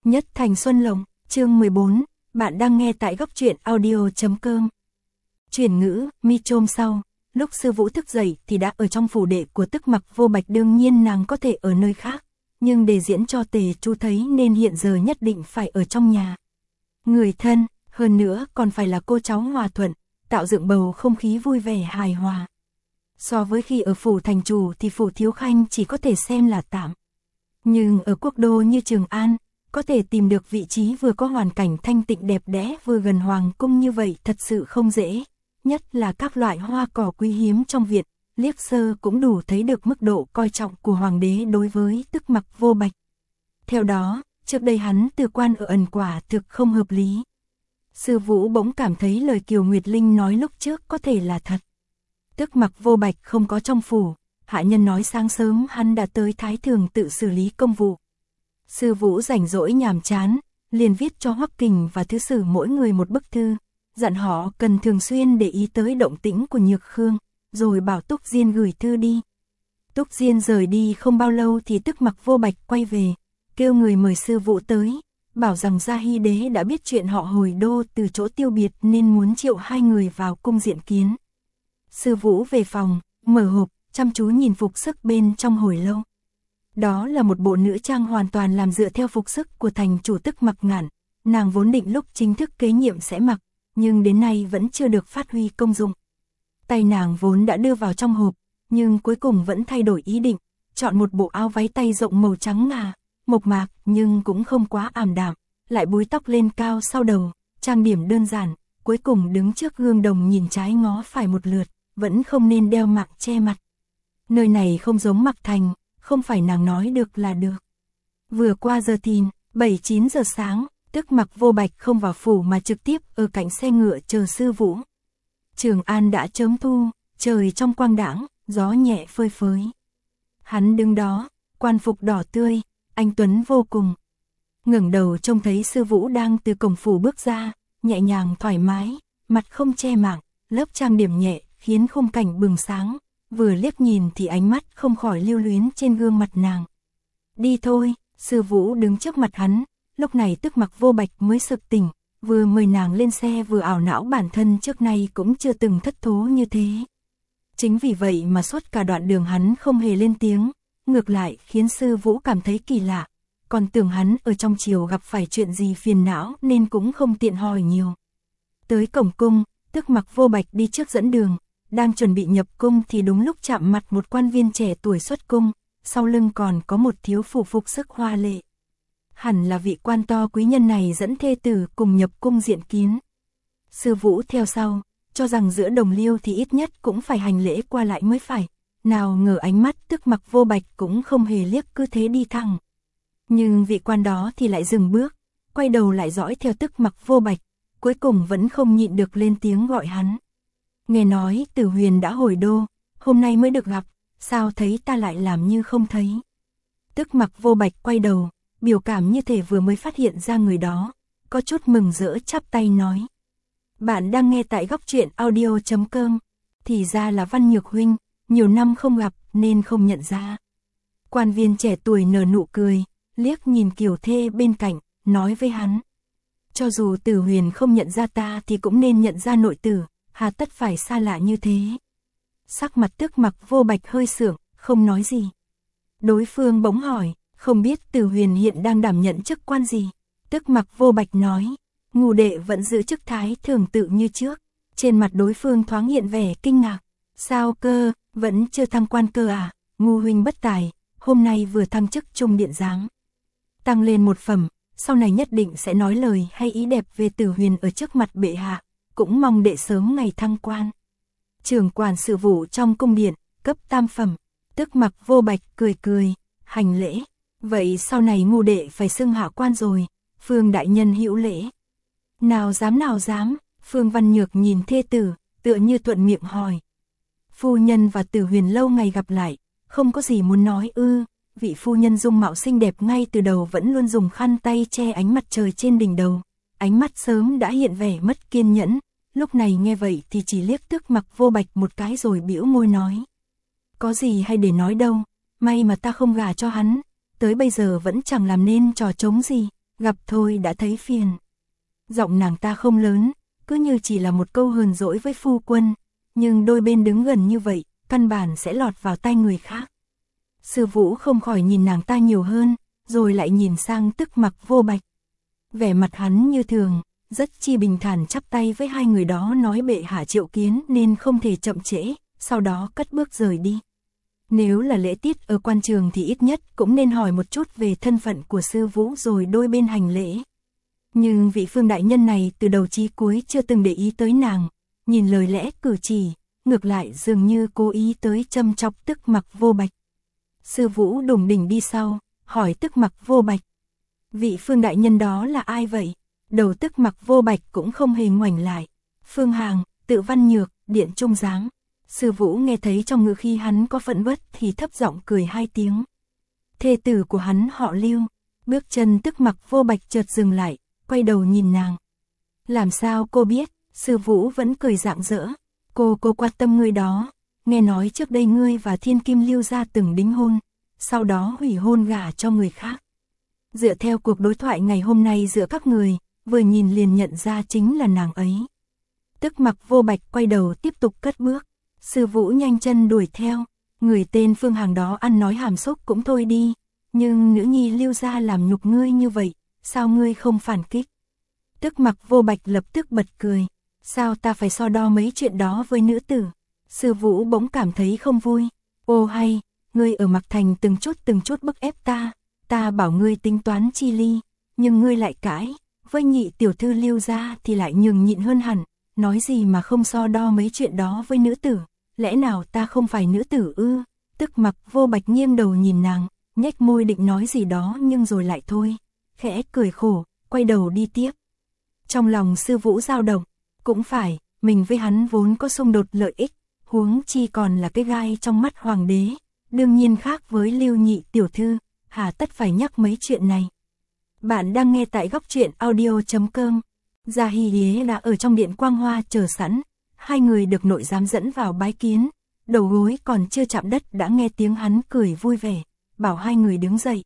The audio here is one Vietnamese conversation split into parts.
Nhất Thành Xuân Lộc, chương 14, bạn đang nghe tại góc truyện audio.com. Chuyển ngữ, mi chôm sau, lúc sư Vũ thức dậy thì đã ở trong phủ đệ của Tức Mặc Vô Bạch, đương nhiên nàng có thể ở nơi khác, nhưng để diễn cho Tề Chu thấy nên hiện giờ nhất định phải ở trong nhà. Người thân, hơn nữa còn phải là cô cháu hòa thuận, tạo dựng bầu không khí vui vẻ hài hòa. So với khi ở phủ thành chủ thì phủ thiếu khanh chỉ có thể xem là tạm. Nhưng ở quốc đô như Trường An, có thể tìm được vị trí vừa có hoàn cảnh thanh tịnh đẹp đẽ vừa gần hoàng cung như vậy thật sự không dễ. Nhất là các loại hoa cỏ quý hiếm trong viện, liếc sơ cũng đủ thấy được mức độ coi trọng của hoàng đế đối với Tức Mặc Vô Bạch. Theo đó, trước đây hắn từ quan ở ẩn quả thực không hợp lý. Sư Vũ bỗng cảm thấy lời Kiều Nguyệt Linh nói lúc trước có thể là thật. Tức Mặc Vô Bạch không có trong phủ, hạ nhân nói sáng sớm hắn đã tới Thái Thường tự xử lý công vụ. Sư Vũ rảnh rỗi nhàm chán, liền viết cho Hoắc Kình và Thứ Sử mỗi người một bức thư, dặn họ cần thường xuyên để ý tới động tĩnh của Nhược Khương, rồi bảo Túc Diên gửi thư đi. Túc Diên rời đi không bao lâu thì Tức Mặc Vô Bạch quay về, kêu người mời sư Vũ tới, bảo rằng Gia Hy Đế đã biết chuyện họ hồi đô từ chỗ tiêu biệt nên muốn triệu hai người vào cung diện kiến. Sư Vũ về phòng, mở hộp, chăm chú nhìn phục sức bên trong hồi lâu. Đó là một bộ nữ trang hoàn toàn làm dựa theo phục sức của thành chủ Tức Mặc Ngạn, nàng vốn định lúc chính thức kế nhiệm sẽ mặc, nhưng đến nay vẫn chưa được phát huy công dụng. Tay nàng vốn đã đưa vào trong hộp, nhưng cuối cùng vẫn thay đổi ý định, chọn một bộ áo váy tay rộng màu trắng ngà, mộc mạc nhưng cũng không quá ảm đạm, lại búi tóc lên cao sau đầu, trang điểm đơn giản, cuối cùng đứng trước gương đồng nhìn trái ngó phải một lượt, vẫn không nên đeo mạng che mặt. Nơi này không giống Mặc Thành, không phải nàng nói được là được. Vừa qua giờ thìn, 7-9 giờ sáng, Tức Mặc Vô Bạch không vào phủ mà trực tiếp ở cạnh xe ngựa chờ sư Vũ. Trường An đã chớm thu, trời trong quang đãng, gió nhẹ phơi phới. Hắn đứng đó, quan phục đỏ tươi, anh tuấn vô cùng. Ngẩng đầu trông thấy sư Vũ đang từ cổng phủ bước ra, nhẹ nhàng thoải mái, mặt không che mạng, lớp trang điểm nhẹ khiến khung cảnh bừng sáng, vừa liếc nhìn thì ánh mắt không khỏi lưu luyến trên gương mặt nàng. Đi thôi, sư Vũ đứng trước mặt hắn, lúc này Tức Mặc Vô Bạch mới sực tỉnh, vừa mời nàng lên xe vừa ảo não bản thân trước nay cũng chưa từng thất thố như thế. Chính vì vậy mà suốt cả đoạn đường hắn không hề lên tiếng, ngược lại khiến sư Vũ cảm thấy kỳ lạ, còn tưởng hắn ở trong triều gặp phải chuyện gì phiền não nên cũng không tiện hỏi nhiều. Tới cổng cung, Tức Mặc Vô Bạch đi trước dẫn đường, đang chuẩn bị nhập cung thì đúng lúc chạm mặt một quan viên trẻ tuổi xuất cung, sau lưng còn có một thiếu phụ phục sức hoa lệ. Hẳn là vị quan to quý nhân này dẫn thê tử cùng nhập cung diện kiến. Sư Vũ theo sau, cho rằng giữa đồng liêu thì ít nhất cũng phải hành lễ qua lại mới phải, nào ngờ ánh mắt Tức Mặc Vô Bạch cũng không hề liếc, cứ thế đi thẳng. Nhưng vị quan đó thì lại dừng bước, quay đầu lại dõi theo Tức Mặc Vô Bạch, cuối cùng vẫn không nhịn được lên tiếng gọi hắn. Nghe nói Tử Huyền đã hồi đô, hôm nay mới được gặp, sao thấy ta lại làm như không thấy. Tức Mặc Vô Bạch quay đầu, biểu cảm như thể vừa mới phát hiện ra người đó, có chút mừng rỡ chắp tay nói. Bạn đang nghe tại góc truyện audio.com, thì ra là Văn Nhược huynh, nhiều năm không gặp nên không nhận ra. Quan viên trẻ tuổi nở nụ cười, liếc nhìn Kiều thê bên cạnh, nói với hắn. Cho dù Tử Huyền không nhận ra ta thì cũng nên nhận ra nội tử, hà tất phải xa lạ như thế. Sắc mặt Tức Mặc Vô Bạch hơi sượng, không nói gì. Đối phương bỗng hỏi, không biết Tử Huyền hiện đang đảm nhận chức quan gì. Tức Mặc Vô Bạch nói, Ngũ đệ vẫn giữ chức Thái Thường tự như trước. Trên mặt đối phương thoáng hiện vẻ kinh ngạc. Sao cơ, vẫn chưa thăng quan cơ à? Ngũ huynh bất tài, hôm nay vừa thăng chức trung điện giám, tăng lên một phẩm, sau này nhất định sẽ nói lời hay ý đẹp về Tử Huyền ở trước mặt bệ hạ, cũng mong đệ sớm ngày thăng quan. Trưởng quản sự vụ trong cung điện, cấp tam phẩm. Tức Mặc Vô Bạch cười cười, hành lễ. Vậy sau này Ngũ đệ phải xưng hạ quan rồi, Phương đại nhân hữu lễ. Nào dám, Phương Văn Nhược nhìn thê tử, tựa như thuận miệng hỏi. Phu nhân và Tử Huyền lâu ngày gặp lại, không có gì muốn nói ư? Vị phu nhân dung mạo xinh đẹp ngay từ đầu vẫn luôn dùng khăn tay che ánh mặt trời trên đỉnh đầu, ánh mắt sớm đã hiện vẻ mất kiên nhẫn, lúc này nghe vậy thì chỉ liếc Tức Mặc Vô Bạch một cái rồi bĩu môi nói. Có gì hay để nói đâu, may mà ta không gả cho hắn, tới bây giờ vẫn chẳng làm nên trò trống gì, gặp thôi đã thấy phiền. Giọng nàng ta không lớn, cứ như chỉ là một câu hờn dỗi với phu quân, nhưng đôi bên đứng gần như vậy, căn bản sẽ lọt vào tai người khác. Sư Vũ không khỏi nhìn nàng ta nhiều hơn, rồi lại nhìn sang Tức Mặc Vô Bạch. Vẻ mặt hắn như thường, rất chi bình thản chắp tay với hai người đó nói bệ hạ triệu kiến nên không thể chậm trễ, sau đó cất bước rời đi. Nếu là lễ tiết ở quan trường thì ít nhất cũng nên hỏi một chút về thân phận của sư Vũ rồi đôi bên hành lễ. Nhưng vị Phương đại nhân này từ đầu chí cuối chưa từng để ý tới nàng, nhìn lời lẽ cử chỉ, ngược lại dường như cố ý tới châm chọc Tức Mặc Vô Bạch. Sư Vũ đùng đỉnh đi sau, hỏi Tức Mặc Vô Bạch. Vị Phương đại nhân đó là ai vậy? Đầu Tức Mặc Vô Bạch cũng không hề ngoảnh lại. Phương Hằng, Tự Văn Nhược, Điện Trung Giáng. Sư Vũ nghe thấy trong ngữ khi hắn có phẫn uất thì thấp giọng cười hai tiếng. Thê tử của hắn họ Lưu. Bước chân Tức Mặc Vô Bạch chợt dừng lại, quay đầu nhìn nàng. Làm sao cô biết? Sư Vũ vẫn cười rạng rỡ. Cô quan tâm ngươi đó. Nghe nói trước đây ngươi và Thiên Kim Lưu gia từng đính hôn, sau đó hủy hôn gả cho người khác. Dựa theo cuộc đối thoại ngày hôm nay giữa các người, vừa nhìn liền nhận ra chính là nàng ấy. Tức Mặc Vô Bạch quay đầu tiếp tục cất bước. Sư Vũ nhanh chân đuổi theo. Người tên Phương Hằng đó ăn nói hàm xúc cũng thôi đi, nhưng nữ nhi Lưu gia làm nhục ngươi như vậy, sao ngươi không phản kích? Tức Mặc Vô Bạch lập tức bật cười. Sao ta phải so đo mấy chuyện đó với nữ tử? Sư Vũ bỗng cảm thấy không vui. Ô hay, ngươi ở Mạc Thành từng chút bức ép ta bảo ngươi tính toán chi ly, nhưng ngươi lại cãi, với nhị tiểu thư Lưu gia thì lại nhường nhịn hơn hẳn, nói gì mà không so đo mấy chuyện đó với nữ tử, lẽ nào ta không phải nữ tử ư? Tức Mặc Vô Bạch nghiêng đầu nhìn nàng, nhếch môi định nói gì đó nhưng rồi lại thôi, khẽ cười khổ, quay đầu đi tiếp. Trong lòng Sư Vũ dao động, cũng phải, mình với hắn vốn có xung đột lợi ích, huống chi còn là cái gai trong mắt hoàng đế, đương nhiên khác với Lưu nhị tiểu thư, hà tất phải nhắc mấy chuyện này. Bạn đang nghe tại góc truyện audio.com. Gia Hy Yế đã ở trong điện quang hoa chờ sẵn, hai người được nội giám dẫn vào bái kiến, đầu gối còn chưa chạm đất đã nghe tiếng hắn cười vui vẻ, bảo hai người đứng dậy.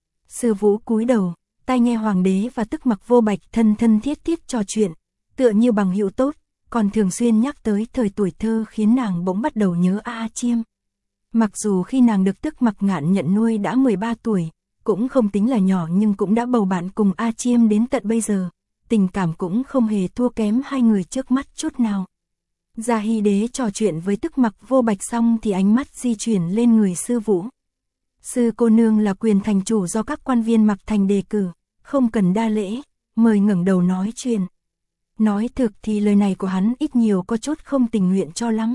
Sư Vũ cúi đầu, tai nghe hoàng đế và Tức Mặc Vô Bạch thân thiết trò chuyện, tựa như bằng hữu tốt, còn thường xuyên nhắc tới thời tuổi thơ khiến nàng bỗng bắt đầu nhớ A Chiêm. Mặc dù khi nàng được Tức Mặc Ngạn nhận nuôi đã 13 tuổi, cũng không tính là nhỏ nhưng cũng đã bầu bạn cùng A Chiêm đến tận bây giờ, tình cảm cũng không hề thua kém hai người trước mắt chút nào. Gia Hy Đế trò chuyện với Tức Mặc Vô Bạch xong thì ánh mắt di chuyển lên người Sư Vũ. Sư cô nương là quyền thành chủ do các quan viên Mạc Thành đề cử, không cần đa lễ, mời ngẩng đầu nói chuyện. Nói thực thì lời này của hắn ít nhiều có chút không tình nguyện cho lắm.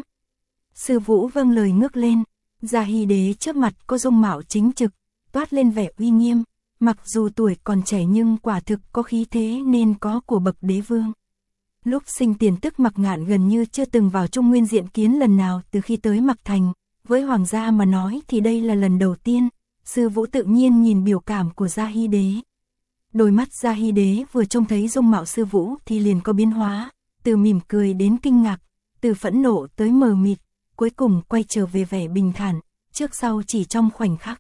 Sư Vũ vâng lời ngước lên, Gia Hy Đế trước mặt có dung mạo chính trực, toát lên vẻ uy nghiêm, mặc dù tuổi còn trẻ nhưng quả thực có khí thế nên có của bậc đế vương. Lúc sinh tiền Tức Mặc Ngạn gần như chưa từng vào Trung Nguyên diện kiến lần nào từ khi tới Mạc Thành, với hoàng gia mà nói thì đây là lần đầu tiên. Sư Vũ tự nhiên nhìn biểu cảm của Gia Hy Đế. Đôi mắt Gia Hy Đế vừa trông thấy dung mạo Sư Vũ thì liền có biến hóa, từ mỉm cười đến kinh ngạc, từ phẫn nộ tới mờ mịt, cuối cùng quay trở về vẻ bình thản, trước sau chỉ trong khoảnh khắc.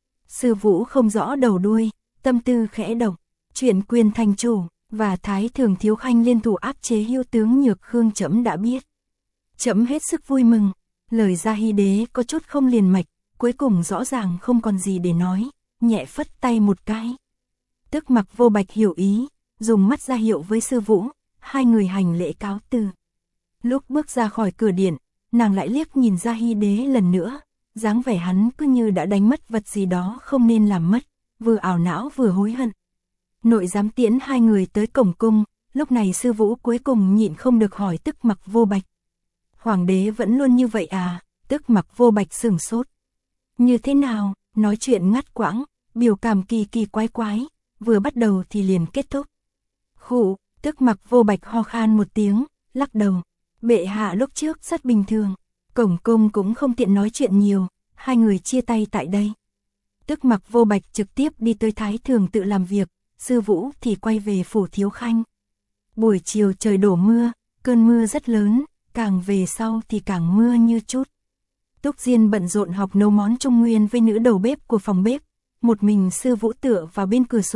Sư Vũ không rõ đầu đuôi, tâm tư khẽ động, chuyện quyền thành chủ và Thái Thường Thiếu Khanh liên thủ áp chế Hưu tướng Nhược Khương trẫm đã biết. Trẫm hết sức vui mừng. Lời Gia Hy Đế có chút không liền mạch, cuối cùng rõ ràng không còn gì để nói, nhẹ phất tay một cái. Tức Mặc Vô Bạch hiểu ý, dùng mắt ra hiệu với Sư Vũ, hai người hành lễ cáo từ. Lúc bước ra khỏi cửa điện, nàng lại liếc nhìn Gia Hy Đế lần nữa, dáng vẻ hắn cứ như đã đánh mất vật gì đó không nên làm mất, vừa ảo não vừa hối hận. Nội giám tiễn hai người tới cổng cung, lúc này Sư Vũ cuối cùng nhịn không được hỏi Tức Mặc Vô Bạch. Hoàng đế vẫn luôn như vậy à? Tức Mặc Vô Bạch sửng sốt. Như thế nào? Nói chuyện ngắt quãng, biểu cảm kỳ quái, vừa bắt đầu thì liền kết thúc. Khụ, Tức Mặc Vô Bạch ho khan một tiếng, lắc đầu. Bệ hạ lúc trước rất bình thường, cổng cung cũng không tiện nói chuyện nhiều, hai người chia tay tại đây. Tức Mặc Vô Bạch trực tiếp đi tới Thái Thường tự làm việc, Sư Vũ thì quay về phủ Thiếu Khanh. Buổi chiều trời đổ mưa, cơn mưa rất lớn, càng về sau thì càng mưa như chút. Túc Diên bận rộn học nấu món Trung Nguyên với nữ đầu bếp của phòng bếp, một mình Sư Vũ tựa vào bên cửa sổ,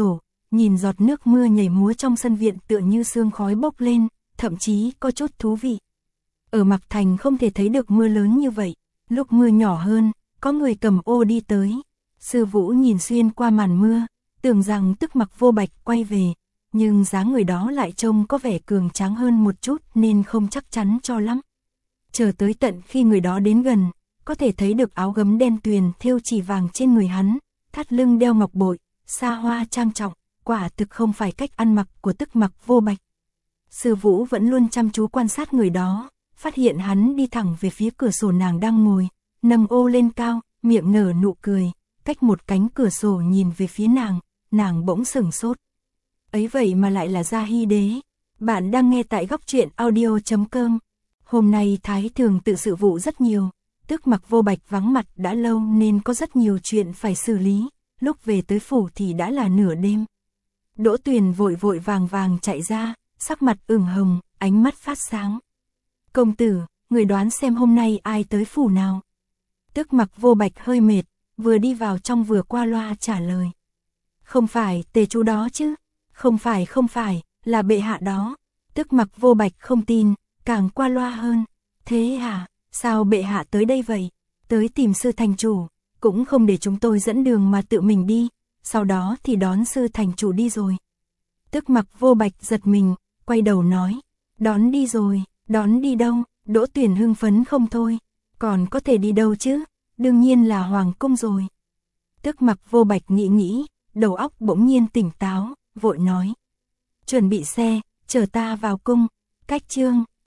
nhìn giọt nước mưa nhảy múa trong sân viện tựa như sương khói bốc lên, thậm chí có chút thú vị. Ở Mạc Thành không thể thấy được mưa lớn như vậy, lúc mưa nhỏ hơn, có người cầm ô đi tới. Sư Vũ nhìn xuyên qua màn mưa, tưởng rằng Tức Mặc Vô Bạch quay về, nhưng dáng người đó lại trông có vẻ cường tráng hơn một chút nên không chắc chắn cho lắm. Chờ tới tận khi người đó đến gần, có thể thấy được áo gấm đen tuyền thêu chỉ vàng trên người hắn, thắt lưng đeo ngọc bội, xa hoa trang trọng, quả thực không phải cách ăn mặc của Tức Mặc Vô Bạch. Sư Vũ vẫn luôn chăm chú quan sát người đó, phát hiện hắn đi thẳng về phía cửa sổ nàng đang ngồi, nâng ô lên cao, miệng nở nụ cười, cách một cánh cửa sổ nhìn về phía nàng bỗng sửng sốt. Ấy vậy mà lại là Gia Hy Đế. Bạn đang nghe tại góc truyện audio.com. Hôm nay Thái Thường tự sự vụ rất nhiều, Tức Mặc Vô Bạch vắng mặt đã lâu nên có rất nhiều chuyện phải xử lý, lúc về tới phủ thì đã là nửa đêm. Đỗ Tuyền vội vội vàng chạy ra, sắc mặt ửng hồng, ánh mắt phát sáng. Công tử, người đoán xem hôm nay ai tới phủ nào? Tức Mặc Vô Bạch hơi mệt, vừa đi vào trong vừa qua loa trả lời. Không phải tề chú đó chứ? Không phải, là bệ hạ đó. Tức Mặc Vô Bạch không tin, càng qua loa hơn. Thế hả, sao bệ hạ tới đây vậy? Tới tìm sư thành chủ, cũng không để chúng tôi dẫn đường mà tự mình đi, sau đó thì đón sư thành chủ đi rồi. Tức Mặc Vô Bạch giật mình, quay đầu nói, đón đi rồi, đón đi đâu? Đỗ Tuyền hưng phấn không thôi, còn có thể đi đâu chứ? Đương nhiên là hoàng cung rồi. Tức Mặc Vô Bạch nghĩ, đầu óc bỗng nhiên tỉnh táo, vội nói. Chuẩn bị xe, chở ta vào cung. Cách chương